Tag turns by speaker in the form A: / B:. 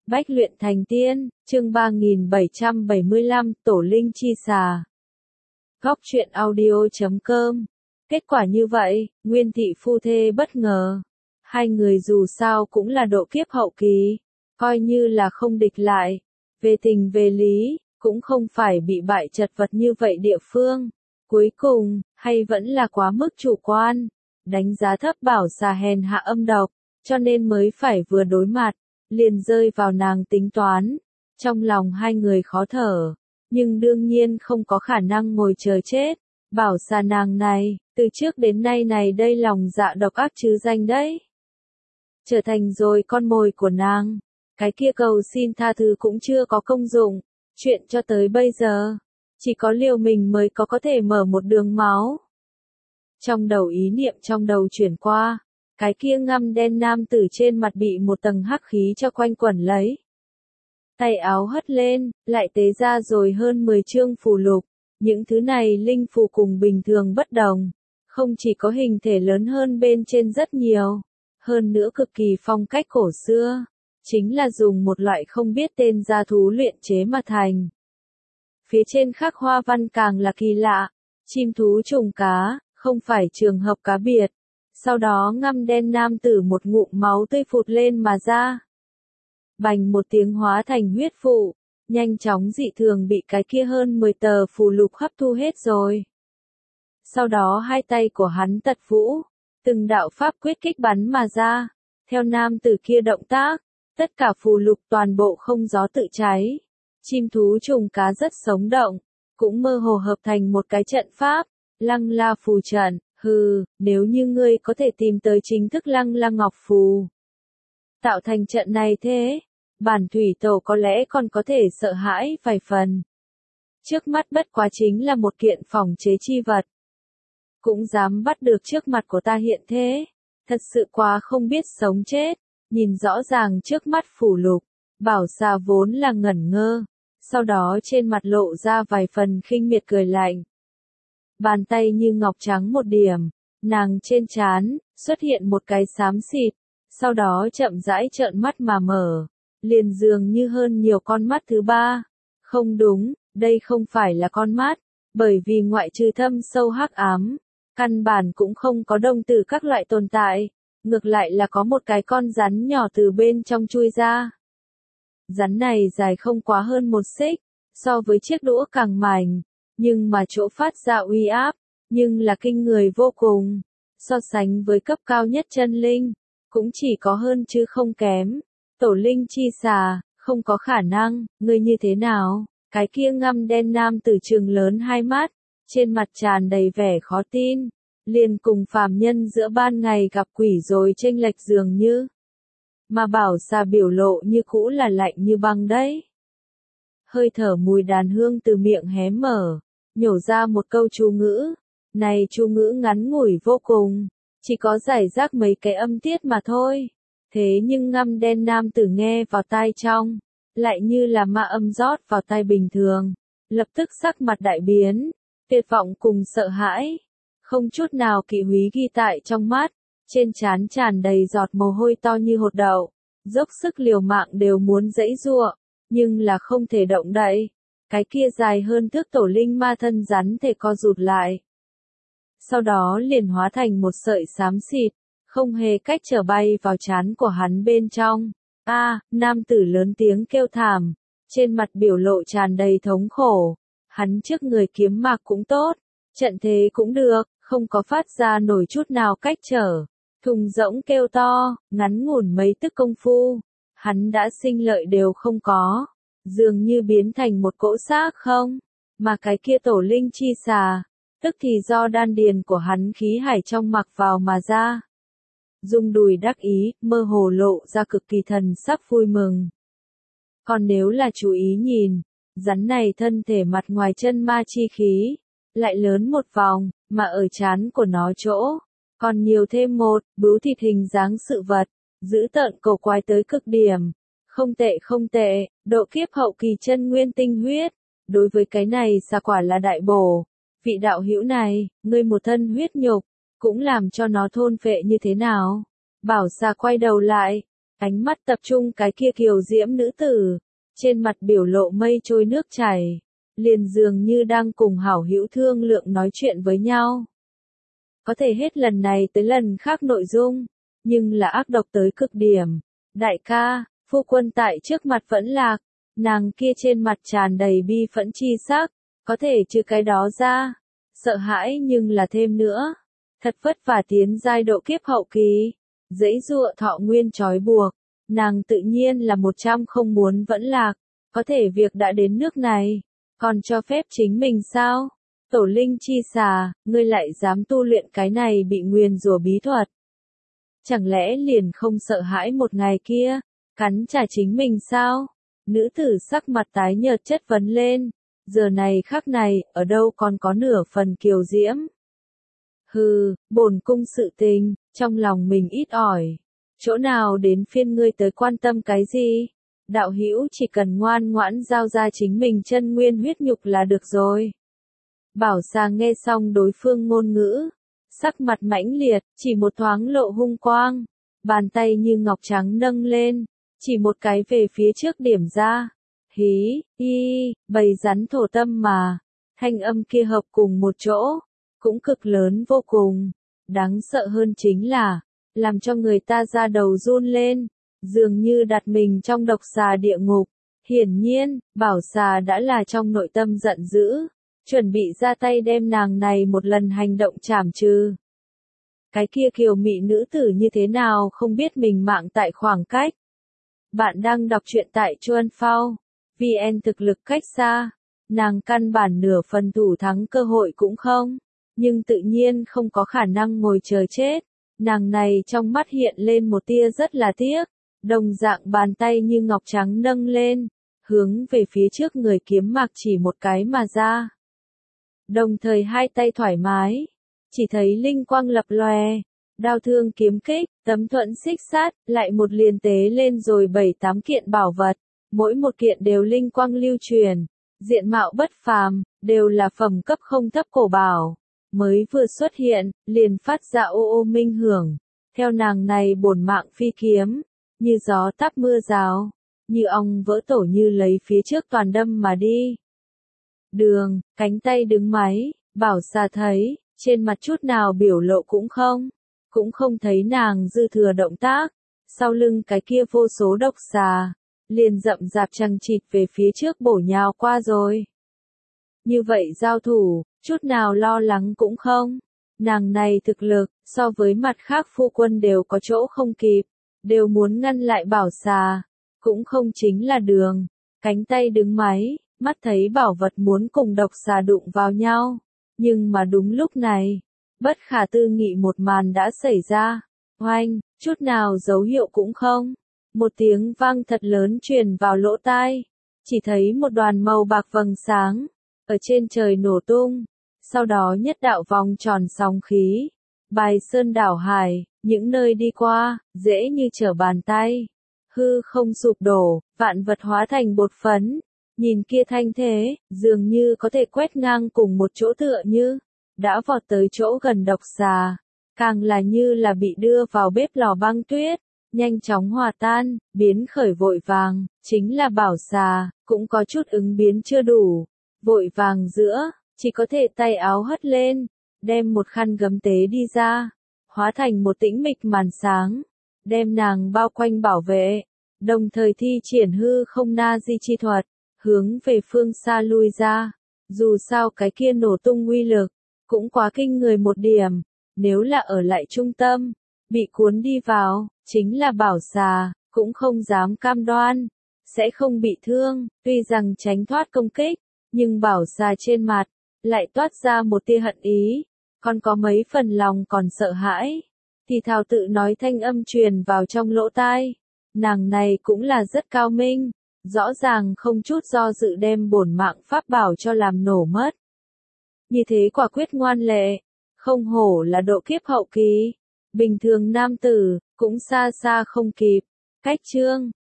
A: Bách luyện thành tiên, chương 3775, Tổ Linh Chi Xà. Góc truyện audio.com. Kết quả như vậy, Nguyên Thị phu thê bất ngờ. Hai người dù sao cũng là độ kiếp hậu kỳ, coi như là không địch lại. Về tình về lý, cũng không phải bị bại chật vật như vậy địa phương. Cuối cùng, hay vẫn là quá mức chủ quan, đánh giá thấp Bảo Xà hèn hạ âm độc, cho nên mới phải vừa đối mặt, liền rơi vào nàng tính toán. Trong lòng hai người khó thở, nhưng đương nhiên không có khả năng ngồi chờ chết. Bảo Xà nàng này, từ trước đến nay này đây lòng dạ độc ác chứ danh đấy. Trở thành rồi con mồi của nàng, cái kia cầu xin tha thứ cũng chưa có công dụng, chuyện cho tới bây giờ, chỉ có liều mình mới có thể mở một đường máu. Trong đầu ý niệm trong đầu chuyển qua, cái kia ngăm đen nam tử trên mặt bị một tầng hắc khí cho quanh quẩn lấy. Tay áo hất lên, lại tế ra rồi hơn 10 chương phù lục. Những thứ này linh phù cùng bình thường bất đồng, không chỉ có hình thể lớn hơn bên trên rất nhiều, hơn nữa cực kỳ phong cách cổ xưa, chính là dùng một loại không biết tên gia thú luyện chế mà thành. Phía trên khắc hoa văn càng là kỳ lạ, chim thú trùng cá, không phải trường hợp cá biệt. Sau đó ngăm đen nam tử một ngụm máu tươi phụt lên mà ra. Bành một tiếng hóa thành huyết phụ, nhanh chóng dị thường bị cái kia hơn 10 tờ phù lục hấp thu hết rồi. Sau đó hai tay của hắn tật vũ, từng đạo pháp quyết kích bắn mà ra. Theo nam tử kia động tác, tất cả phù lục toàn bộ không gió tự cháy. Chim thú trùng cá rất sống động, cũng mơ hồ hợp thành một cái trận pháp, Lăng La phù trận. Hừ, nếu như ngươi có thể tìm tới chính thức Lăng La ngọc phù, tạo thành trận này thế, bản thủy tổ có lẽ còn có thể sợ hãi vài phần. Trước mắt bất quá chính là một kiện phòng chế chi vật, cũng dám bắt được trước mặt của ta hiện thế, thật sự quá không biết sống chết. Nhìn rõ ràng trước mắt phù lục, Bảo Xà vốn là ngẩn ngơ, sau đó trên mặt lộ ra vài phần khinh miệt cười lạnh. Bàn tay như ngọc trắng một điểm, nàng trên trán xuất hiện một cái xám xịt, sau đó chậm rãi trợn mắt mà mở, liền dường như hơn nhiều con mắt thứ ba. Không đúng, đây không phải là con mắt, bởi vì ngoại trừ thâm sâu hắc ám, căn bản cũng không có đồng tử các loại tồn tại, ngược lại là có một cái con rắn nhỏ từ bên trong chui ra. Rắn này dài không quá hơn 1 xích, so với chiếc đũa càng mảnh, nhưng mà chỗ phát ra uy áp, nhưng là kinh người vô cùng. So sánh với cấp cao nhất chân linh, cũng chỉ có hơn chứ không kém. Tổ Linh Chi Xà, không có khả năng, ngươi như thế nào? Cái kia ngăm đen nam tử trừng lớn hai mắt, trên mặt tràn đầy vẻ khó tin, liền cùng phàm nhân giữa ban ngày gặp quỷ rồi chênh lệch dường như. Mà Bảo Xà biểu lộ như cũ là lạnh như băng đấy. Hơi thở mùi đàn hương từ miệng hé mở, nhổ ra một câu chú ngữ. Này chú ngữ ngắn ngủi vô cùng, chỉ có giải rác mấy cái âm tiết mà thôi. Thế nhưng ngăm đen nam tử nghe vào tai trong, lại như là ma âm rót vào tai bình thường. Lập tức sắc mặt đại biến, tuyệt vọng cùng sợ hãi. Không chút nào kỵ húy ghi tại trong mắt, trên trán tràn đầy giọt mồ hôi to như hột đậu. Dốc sức liều mạng đều muốn giãy giụa, nhưng là không thể động đậy. Cái kia dài hơn thước tổ linh ma thân rắn thể co rụt lại. Sau đó liền hóa thành một sợi xám xịt, không hề cách trở bay vào trán của hắn bên trong. Nam tử lớn tiếng kêu thảm, trên mặt biểu lộ tràn đầy thống khổ. Hắn trước người kiếm mạc cũng tốt, trận thế cũng được, không có phát ra nổi chút nào cách trở. Thùng rỗng kêu to, ngắn ngủn mấy tức công phu, hắn đã sinh lợi đều không có, dường như biến thành một cỗ xác không, mà cái kia Tổ Linh Chi Xà, tức thì do đan điền của hắn khí hải trong mặc vào mà ra. Dung đùi đắc ý, mơ hồ lộ ra cực kỳ thần sắc vui mừng. Còn nếu là chú ý nhìn, rắn này thân thể mặt ngoài chân ma chi khí, lại lớn một vòng, mà ở trán của nó chỗ, còn nhiều thêm một, bướu thịt hình dáng sự vật, dữ tợn cổ quái tới cực điểm. Không tệ không tệ, độ kiếp hậu kỳ chân nguyên tinh huyết, đối với cái này xà quả là đại bổ. Vị đạo hữu này, ngươi một thân huyết nhục, cũng làm cho nó thôn phệ như thế nào? Bảo Xà quay đầu lại, Ánh mắt tập trung cái kia kiều diễm nữ tử, trên mặt biểu lộ mây trôi nước chảy, liền dường như đang cùng hảo hữu thương lượng nói chuyện với nhau. Có thể hết lần này tới lần khác nội dung, nhưng là ác độc tới cực điểm. Đại ca, phu quân tại trước mặt vẫn lạc, nàng kia trên mặt tràn đầy bi phẫn chi sắc, có thể trừ cái đó ra, sợ hãi nhưng là thêm nữa. Thật vất vả tiến giai độ kiếp hậu kỳ, dãy dụa thọ nguyên trói buộc, nàng tự nhiên là 100 không muốn vẫn lạc, có thể việc đã đến nước này, còn cho phép chính mình sao? Tổ linh chi xà, ngươi lại dám tu luyện cái này bị nguyền rủa bí thuật. Chẳng lẽ liền không sợ hãi một ngày kia, cắn trả chính mình sao? Nữ tử sắc mặt tái nhợt chất vấn lên, giờ này khắc này, ở đâu còn có nửa phần kiều diễm. Hừ, bổn cung sự tình, trong lòng mình ít ỏi. Chỗ nào đến phiên ngươi tới quan tâm cái gì? Đạo hữu chỉ cần ngoan ngoãn giao ra chính mình chân nguyên huyết nhục là được rồi. Bảo Xà nghe xong đối phương ngôn ngữ, sắc mặt mãnh liệt, chỉ một thoáng lộ hung quang, bàn tay như ngọc trắng nâng lên, chỉ một cái về phía trước điểm ra. Hí, bầy rắn thổ tâm mà, thanh âm kia hợp cùng một chỗ, cũng cực lớn vô cùng. Đáng sợ hơn chính là, làm cho người ta da đầu run lên, dường như đặt mình trong độc xà địa ngục. Hiển nhiên, Bảo Xà đã là trong nội tâm giận dữ, chuẩn bị ra tay đem nàng này một lần hành động trảm trừ. Cái kia kiều mị nữ tử như thế nào không biết mình mạng tại khoảng cách. Bạn đang đọc truyện tại Chuan Phao, VN thực lực cách xa, nàng căn bản nửa phần thủ thắng cơ hội cũng không, nhưng tự nhiên không có khả năng ngồi chờ chết. Nàng này trong mắt hiện lên một tia rất là tiếc, đồng dạng bàn tay như ngọc trắng nâng lên, hướng về phía trước người kiếm mạc chỉ một cái mà ra. Đồng thời hai tay thoải mái, chỉ thấy linh quang lập lòe, đao thương kiếm kích, tấm thuẫn xích sát, lại một liền tế lên rồi 7-8 kiện bảo vật, mỗi một kiện đều linh quang lưu truyền, diện mạo bất phàm, đều là phẩm cấp không thấp cổ bảo. Mới vừa xuất hiện, liền phát ra ô ô minh hưởng, theo nàng này bổn mạng phi kiếm, như gió táp mưa rào, như ong vỡ tổ như lấy phía trước toàn đâm mà đi. Đường, cánh tay đứng máy, Bảo Xà thấy, trên mặt chút nào biểu lộ cũng không thấy nàng dư thừa động tác, sau lưng cái kia vô số độc xà, liền rậm rạp chằng chịt về phía trước bổ nhào qua rồi. Như vậy giao thủ, chút nào lo lắng cũng không, nàng này thực lực, so với mặt khác phu quân đều có chỗ không kịp, đều muốn ngăn lại Bảo Xà, cũng không chính là đường, cánh tay đứng máy, mắt thấy bảo vật muốn cùng độc xà đụng vào nhau, nhưng mà đúng lúc này, bất khả tư nghị một màn đã xảy ra, oanh, chút nào dấu hiệu cũng không, một tiếng vang thật lớn truyền vào lỗ tai, chỉ thấy một đoàn màu bạc vầng sáng, ở trên trời nổ tung, sau đó nhất đạo vòng tròn sóng khí, bài sơn đảo hải, những nơi đi qua, dễ như trở bàn tay, hư không sụp đổ, vạn vật hóa thành bột phấn. Nhìn kia thanh thế, dường như có thể quét ngang cùng một chỗ tựa như, đã vọt tới chỗ gần độc xà, càng là như là bị đưa vào bếp lò băng tuyết, nhanh chóng hòa tan, biến khởi vội vàng, chính là Bảo Xà, cũng có chút ứng biến chưa đủ, vội vàng giữa, chỉ có thể tay áo hất lên, đem một khăn gấm tế đi ra, hóa thành một tĩnh mịch màn sáng, đem nàng bao quanh bảo vệ, đồng thời thi triển hư không na di chi thuật. Hướng về phương xa lui ra, dù sao cái kia nổ tung uy lực, cũng quá kinh người một điểm, nếu là ở lại trung tâm, bị cuốn đi vào, chính là Bảo Xà, cũng không dám cam đoan, sẽ không bị thương, tuy rằng tránh thoát công kích, nhưng Bảo Xà trên mặt, lại toát ra một tia hận ý, còn có mấy phần lòng còn sợ hãi, thì thào tự nói thanh âm truyền vào trong lỗ tai, nàng này cũng là rất cao minh. Rõ ràng không chút do dự đem bổn mạng pháp bảo cho làm nổ mất. Như thế quả quyết ngoan lệ, không hổ là độ kiếp hậu kỳ, bình thường nam tử, cũng xa xa không kịp. Cách chương